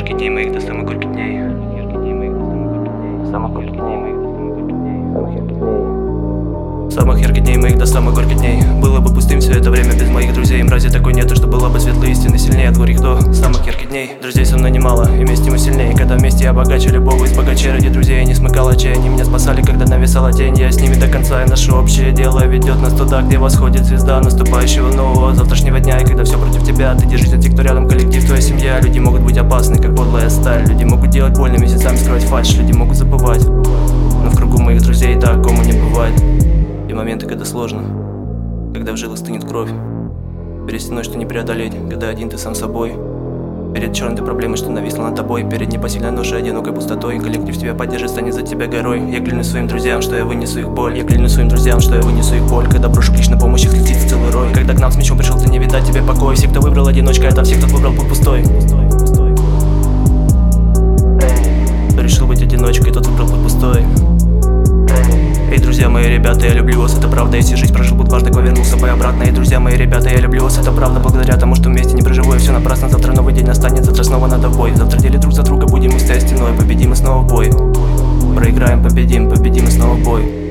ярких дней моих до самых горьких дней. Самых горьких дней моих. Самых ярких дней моих до самых горьких дней. Было бы пустым все это время без моих друзей. Разве такой нету, что была бы светлой истины сильнее от горьких до самых ярких дней. Друзей со мной немало, и вместе мы сильнее. Когда вместе я богаче любого из богачей. Ради друзей я не смыкал очей. Они меня спасали, когда нависала тень. Я с ними до конца, и наше общее дело ведет нас туда, где восходит звезда наступающего нового завтрашнего дня. И когда все против тебя, ты держись на тех, кто рядом, коллектив, твоя семья. Люди могут быть опасны, как подлая сталь. Люди могут делать больно, месяцами скрывать фальшь. Люди могут забывать, но в кругу моих друзей такому не бывает. И моменты, когда сложно, когда в жилах стынет кровь. Перед стеной, что не преодолеть, когда один ты сам собой. Перед черной проблемой, что нависла над тобой. Перед непосильной ношей, одинокой пустотой. Коллектив тебя поддержит, станет за тебя горой. Я клянусь своим друзьям, что я вынесу их боль. Я клянусь своим друзьям, что я вынесу их боль. Когда брошу клич на помощь, их слетится целый рой. Когда к нам с мечом пришел, ты не видать тебе покой. Все, кто выбрал одиночка, это все, кто выбрал путь пустой. Кто решил быть одиночкой, тот выбрал путь пустой. Эй, друзья мои, ребята, я люблю вас, это правда. Если жизнь прожил, буду важно, вернул с собой обратно. Эй, друзья мои, ребята, я люблю вас, это правда. Благодаря тому, что вместе не проживу я все напрасно. Завтра новый день настанет, завтра снова надо в бой. Завтра делить друг за друга будем мы стоять стеной. Победим и снова в бой. Проиграем, победим, победим и снова в бой.